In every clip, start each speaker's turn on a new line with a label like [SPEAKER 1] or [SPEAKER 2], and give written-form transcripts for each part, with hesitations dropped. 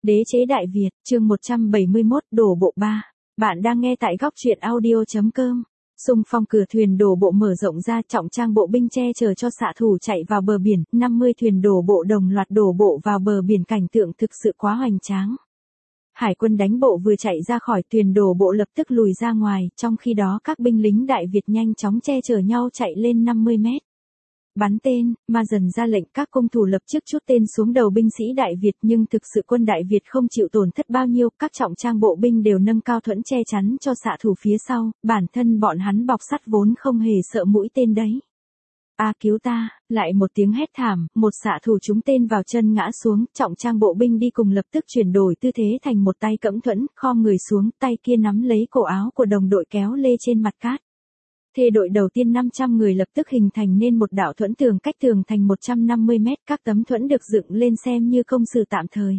[SPEAKER 1] Đế chế Đại Việt, chương 171, đổ bộ 3. Bạn đang nghe tại góc truyện audio.com. Xung phong cửa thuyền đổ bộ mở rộng ra, trọng trang bộ binh che chở cho xạ thủ chạy vào bờ biển, 50 thuyền đổ bộ đồng loạt đổ bộ vào bờ biển, cảnh tượng thực sự quá hoành tráng. Hải quân đánh bộ vừa chạy ra khỏi thuyền đổ bộ lập tức lùi ra ngoài, trong khi đó các binh lính Đại Việt nhanh chóng che chở nhau chạy lên 50 mét. Bắn tên, Ma Dần ra lệnh các cung thủ lập tức trút tên xuống đầu binh sĩ Đại Việt, nhưng thực sự quân Đại Việt không chịu tổn thất bao nhiêu, các trọng trang bộ binh đều nâng cao thuẫn che chắn cho xạ thủ phía sau, bản thân bọn hắn bọc sắt vốn không hề sợ mũi tên đấy. A cứu ta, lại một tiếng hét thảm, một xạ thủ trúng tên vào chân ngã xuống, trọng trang bộ binh đi cùng lập tức chuyển đổi tư thế thành một tay cẫng thuẫn, khom người xuống, tay kia nắm lấy cổ áo của đồng đội kéo lê trên mặt cát. Thê đội đầu tiên 500 người lập tức hình thành nên một đạo thuẫn tường cách tường thành 150 mét, các tấm thuẫn được dựng lên xem như công sự tạm thời.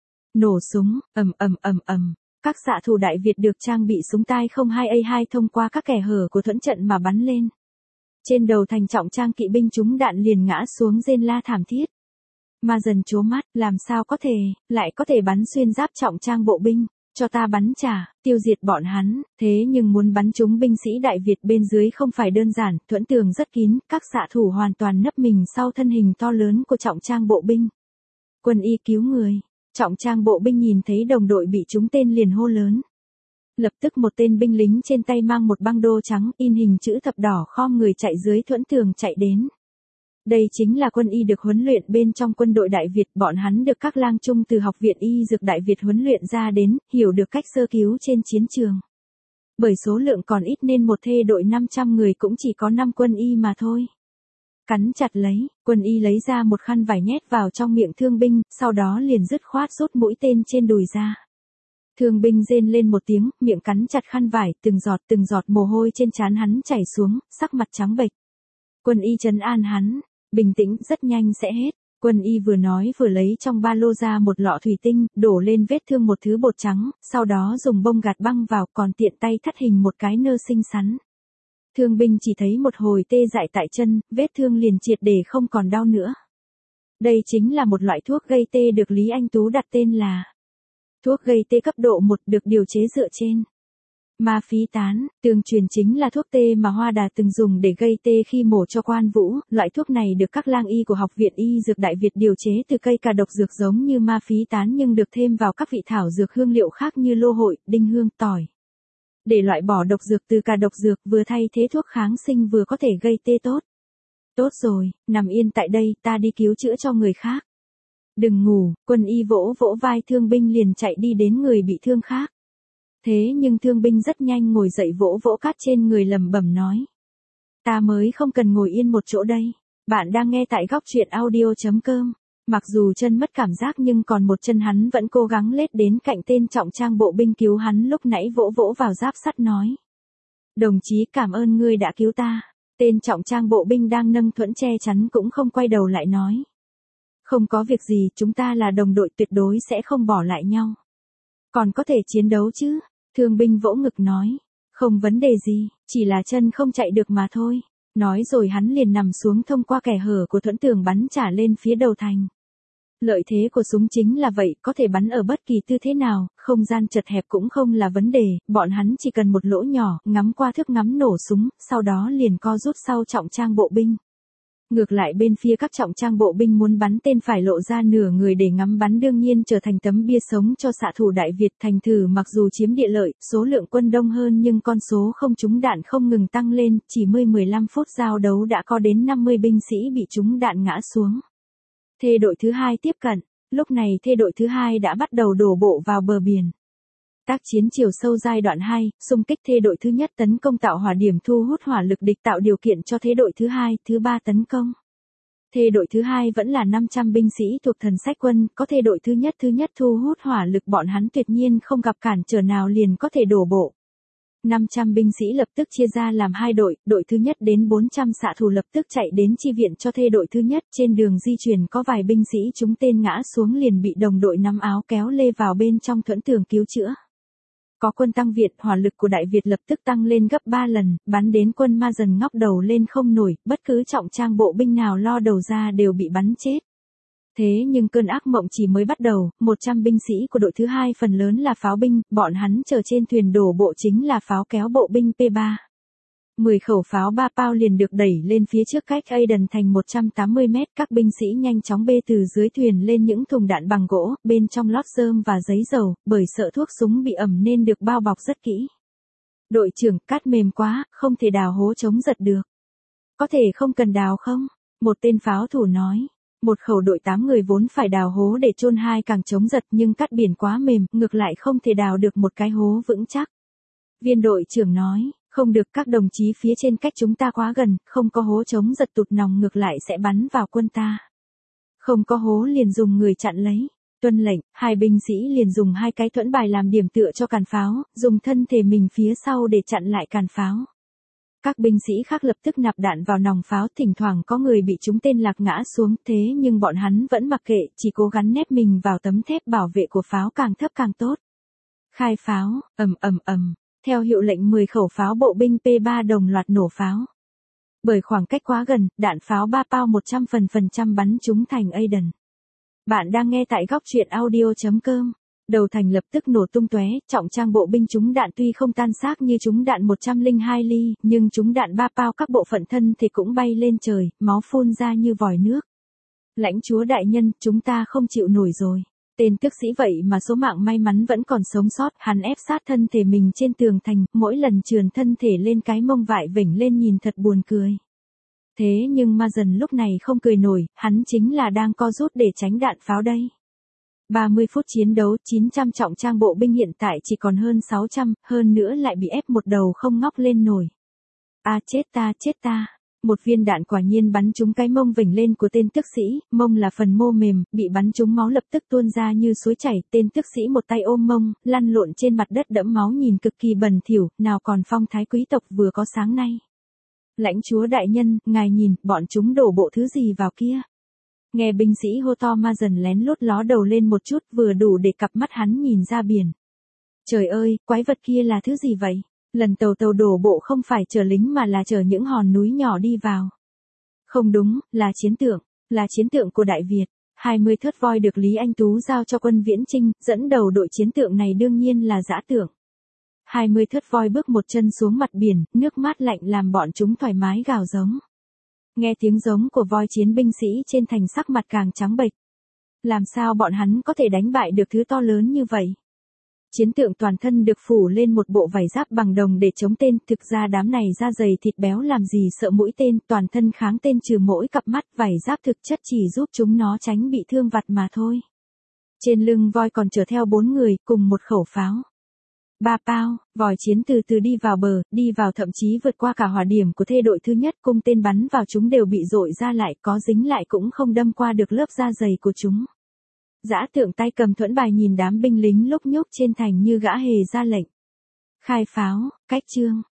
[SPEAKER 1] Nổ súng, ầm ầm ầm ầm, các xạ thủ Đại Việt được trang bị súng tai 02A2 thông qua các kẽ hở của thuẫn trận mà bắn lên. Trên đầu thành trọng trang kỵ binh trúng đạn liền ngã xuống rên la thảm thiết. Ma Dần trố mắt, làm sao có thể, lại có thể bắn xuyên giáp trọng trang bộ binh. Cho ta bắn trả, tiêu diệt bọn hắn, thế nhưng muốn bắn trúng binh sĩ Đại Việt bên dưới không phải đơn giản, thuẫn tường rất kín, các xạ thủ hoàn toàn nấp mình sau thân hình to lớn của trọng trang bộ binh. Quân y cứu người, trọng trang bộ binh nhìn thấy đồng đội bị trúng tên liền hô lớn. Lập tức một tên binh lính trên tay mang một băng đô trắng in hình chữ thập đỏ khom người chạy dưới thuẫn tường chạy đến. Đây chính là quân y được huấn luyện bên trong quân đội Đại Việt, bọn hắn được các lang trung từ Học viện Y Dược Đại Việt huấn luyện ra đến, hiểu được cách sơ cứu trên chiến trường. Bởi số lượng còn ít nên một thê đội 500 người cũng chỉ có 5 quân y mà thôi. Cắn chặt lấy, quân y lấy ra một khăn vải nhét vào trong miệng thương binh, sau đó liền dứt khoát rút mũi tên trên đùi ra. Thương binh rên lên một tiếng, miệng cắn chặt khăn vải, từng giọt mồ hôi trên trán hắn chảy xuống, sắc mặt trắng bệch. Quân y trấn an hắn. Bình tĩnh, rất nhanh sẽ hết. Quân y vừa nói vừa lấy trong ba lô ra một lọ thủy tinh, đổ lên vết thương một thứ bột trắng, sau đó dùng bông gạt băng vào, còn tiện tay thắt hình một cái nơ xinh xắn. Thương binh chỉ thấy một hồi tê dại tại chân, vết thương liền triệt để không còn đau nữa. Đây chính là một loại thuốc gây tê được Lý Anh Tú đặt tên là thuốc gây tê cấp độ 1, được điều chế dựa trên ma phí tán. Tương truyền chính là thuốc tê mà Hoa Đà từng dùng để gây tê khi mổ cho Quan Vũ. Loại thuốc này được các lang y của Học viện Y Dược Đại Việt điều chế từ cây cà độc dược giống như ma phí tán, nhưng được thêm vào các vị thảo dược hương liệu khác như lô hội, đinh hương, tỏi. Để loại bỏ độc dược từ cà độc dược, vừa thay thế thuốc kháng sinh vừa có thể gây tê tốt. Tốt rồi, nằm yên tại đây, ta đi cứu chữa cho người khác. Đừng ngủ, quân y vỗ vỗ vai thương binh liền chạy đi đến người bị thương khác. Thế nhưng thương binh rất nhanh ngồi dậy vỗ vỗ cát trên người lẩm bẩm nói. Ta mới không cần ngồi yên một chỗ đây. Bạn đang nghe tại góc truyện audio.com. Mặc dù chân mất cảm giác nhưng còn một chân hắn vẫn cố gắng lết đến cạnh tên trọng trang bộ binh cứu hắn lúc nãy, vỗ vỗ vào giáp sắt nói. Đồng chí, cảm ơn ngươi đã cứu ta. Tên trọng trang bộ binh đang nâng thuẫn che chắn cũng không quay đầu lại nói. Không có việc gì, chúng ta là đồng đội, tuyệt đối sẽ không bỏ lại nhau. Còn có thể chiến đấu chứ? Thương binh vỗ ngực nói. Không vấn đề gì, chỉ là chân không chạy được mà thôi. Nói rồi hắn liền nằm xuống, thông qua kẽ hở của thuẫn tường bắn trả lên phía đầu thành. Lợi thế của súng chính là vậy, có thể bắn ở bất kỳ tư thế nào, không gian chật hẹp cũng không là vấn đề, bọn hắn chỉ cần một lỗ nhỏ, ngắm qua thước ngắm nổ súng, sau đó liền co rút sau trọng trang bộ binh. Ngược lại bên phía các trọng trang bộ binh muốn bắn tên phải lộ ra nửa người để ngắm bắn, đương nhiên trở thành tấm bia sống cho xạ thủ Đại Việt. Thành thử mặc dù chiếm địa lợi, số lượng quân đông hơn nhưng con số không trúng đạn không ngừng tăng lên, chỉ 15 phút giao đấu đã có đến 50 binh sĩ bị trúng đạn ngã xuống. Thê đội thứ hai tiếp cận, lúc này thê đội thứ hai đã bắt đầu đổ bộ vào bờ biển. Tác chiến chiều sâu giai đoạn 2, xung kích. Thê đội thứ nhất tấn công tạo hỏa điểm thu hút hỏa lực địch, tạo điều kiện cho thế đội thứ hai, thứ ba tấn công. Thê đội thứ hai vẫn là 500 binh sĩ thuộc thần sách quân, có thê đội thứ nhất thu hút hỏa lực, bọn hắn tuyệt nhiên không gặp cản trở nào liền có thể đổ bộ. 500 binh sĩ lập tức chia ra làm hai đội, đội thứ nhất đến 400 xạ thủ lập tức chạy đến chi viện cho thê đội thứ nhất, trên đường di chuyển có vài binh sĩ trúng tên ngã xuống liền bị đồng đội nắm áo kéo lê vào bên trong thuẫn tường cứu chữa. Có quân tăng viện, hỏa lực của Đại Việt lập tức tăng lên gấp 3 lần, bắn đến quân Ma Dần ngóc đầu lên không nổi, bất cứ trọng trang bộ binh nào lo đầu ra đều bị bắn chết. Thế nhưng cơn ác mộng chỉ mới bắt đầu, 100 binh sĩ của đội thứ hai phần lớn là pháo binh, bọn hắn chờ trên thuyền đổ bộ chính là pháo kéo bộ binh P3. 10 khẩu pháo 3 pao liền được đẩy lên phía trước cách Aden thành 180 mét, các binh sĩ nhanh chóng bê từ dưới thuyền lên những thùng đạn bằng gỗ, bên trong lót rơm và giấy dầu, bởi sợ thuốc súng bị ẩm nên được bao bọc rất kỹ. Đội trưởng, cát mềm quá, không thể đào hố chống giật được. Có thể không cần đào không? Một tên pháo thủ nói. Một khẩu đội 8 người vốn phải đào hố để chôn hai càng chống giật nhưng cát biển quá mềm, ngược lại không thể đào được một cái hố vững chắc. Viên đội trưởng nói, không được, các đồng chí phía trên cách chúng ta quá gần, không có hố chống giật tụt nòng ngược lại sẽ bắn vào quân ta. Không có hố liền dùng người chặn lấy. Tuân lệnh, hai binh sĩ liền dùng hai cái thuẫn bài làm điểm tựa cho càn pháo, dùng thân thể mình phía sau để chặn lại càn pháo. Các binh sĩ khác lập tức nạp đạn vào nòng pháo, thỉnh thoảng có người bị trúng tên lạc ngã xuống, thế nhưng bọn hắn vẫn mặc kệ, chỉ cố gắng nép mình vào tấm thép bảo vệ của pháo, càng thấp càng tốt. Khai pháo, ầm ầm ầm, theo hiệu lệnh 10 khẩu pháo bộ binh P3 đồng loạt nổ pháo. Bởi khoảng cách quá gần, đạn pháo 3 pao 100% bắn trúng thành Aden. Bạn đang nghe tại góc truyện audio.com. Đầu thành lập tức nổ tung tóe, trọng trang bộ binh trúng đạn tuy không tan xác như trúng đạn 102 ly, nhưng trúng đạn 3 pao các bộ phận thân thì cũng bay lên trời, máu phun ra như vòi nước. Lãnh chúa đại nhân, chúng ta không chịu nổi rồi. Tên tước sĩ vậy mà số mạng may mắn vẫn còn sống sót, hắn ép sát thân thể mình trên tường thành, mỗi lần trườn thân thể lên cái mông vại vểnh lên nhìn thật buồn cười. Thế nhưng ma dần lúc này không cười nổi, hắn chính là đang co rút để tránh đạn pháo đây. 30 phút chiến đấu, 900 trọng trang bộ binh hiện tại chỉ còn hơn 600, hơn nữa lại bị ép một đầu không ngóc lên nổi. À chết ta. Một viên đạn quả nhiên bắn trúng cái mông vểnh lên của tên tước sĩ, mông là phần mô mềm, bị bắn trúng máu lập tức tuôn ra như suối chảy, tên tước sĩ một tay ôm mông, lăn lộn trên mặt đất đẫm máu nhìn cực kỳ bẩn thỉu, nào còn phong thái quý tộc vừa có sáng nay. Lãnh chúa đại nhân, ngài nhìn, bọn chúng đổ bộ thứ gì vào kia. Nghe binh sĩ hô to, ma dần lén lút ló đầu lên một chút, vừa đủ để cặp mắt hắn nhìn ra biển. Trời ơi, quái vật kia là thứ gì vậy? Lần tàu đổ bộ không phải chở lính mà là chở những hòn núi nhỏ đi vào. Không đúng, là chiến tượng của Đại Việt. 20 thớt voi được Lý Anh Tú giao cho quân Viễn Chinh, dẫn đầu đội chiến tượng này đương nhiên là dã tượng. 20 thớt voi bước một chân xuống mặt biển, nước mát lạnh làm bọn chúng thoải mái gào giống. Nghe tiếng giống của voi, chiến binh sĩ trên thành sắc mặt càng trắng bệch. Làm sao bọn hắn có thể đánh bại được thứ to lớn như vậy? Chiến tượng toàn thân được phủ lên một bộ vải giáp bằng đồng để chống tên, thực ra đám này da dày thịt béo làm gì sợ mũi tên, toàn thân kháng tên trừ mỗi cặp mắt, vải giáp thực chất chỉ giúp chúng nó tránh bị thương vặt mà thôi. Trên lưng voi còn chở theo 4 người, cùng một khẩu pháo. 3 pao, vòi chiến từ từ đi vào bờ, đi vào thậm chí vượt qua cả hỏa điểm của thê đội thứ nhất, cung tên bắn vào chúng đều bị dội ra lại, có dính lại cũng không đâm qua được lớp da dày của chúng. Dã tượng tay cầm thuẫn bài nhìn đám binh lính lúc nhúc trên thành như gã hề ra lệnh. Khai pháo, cách chương.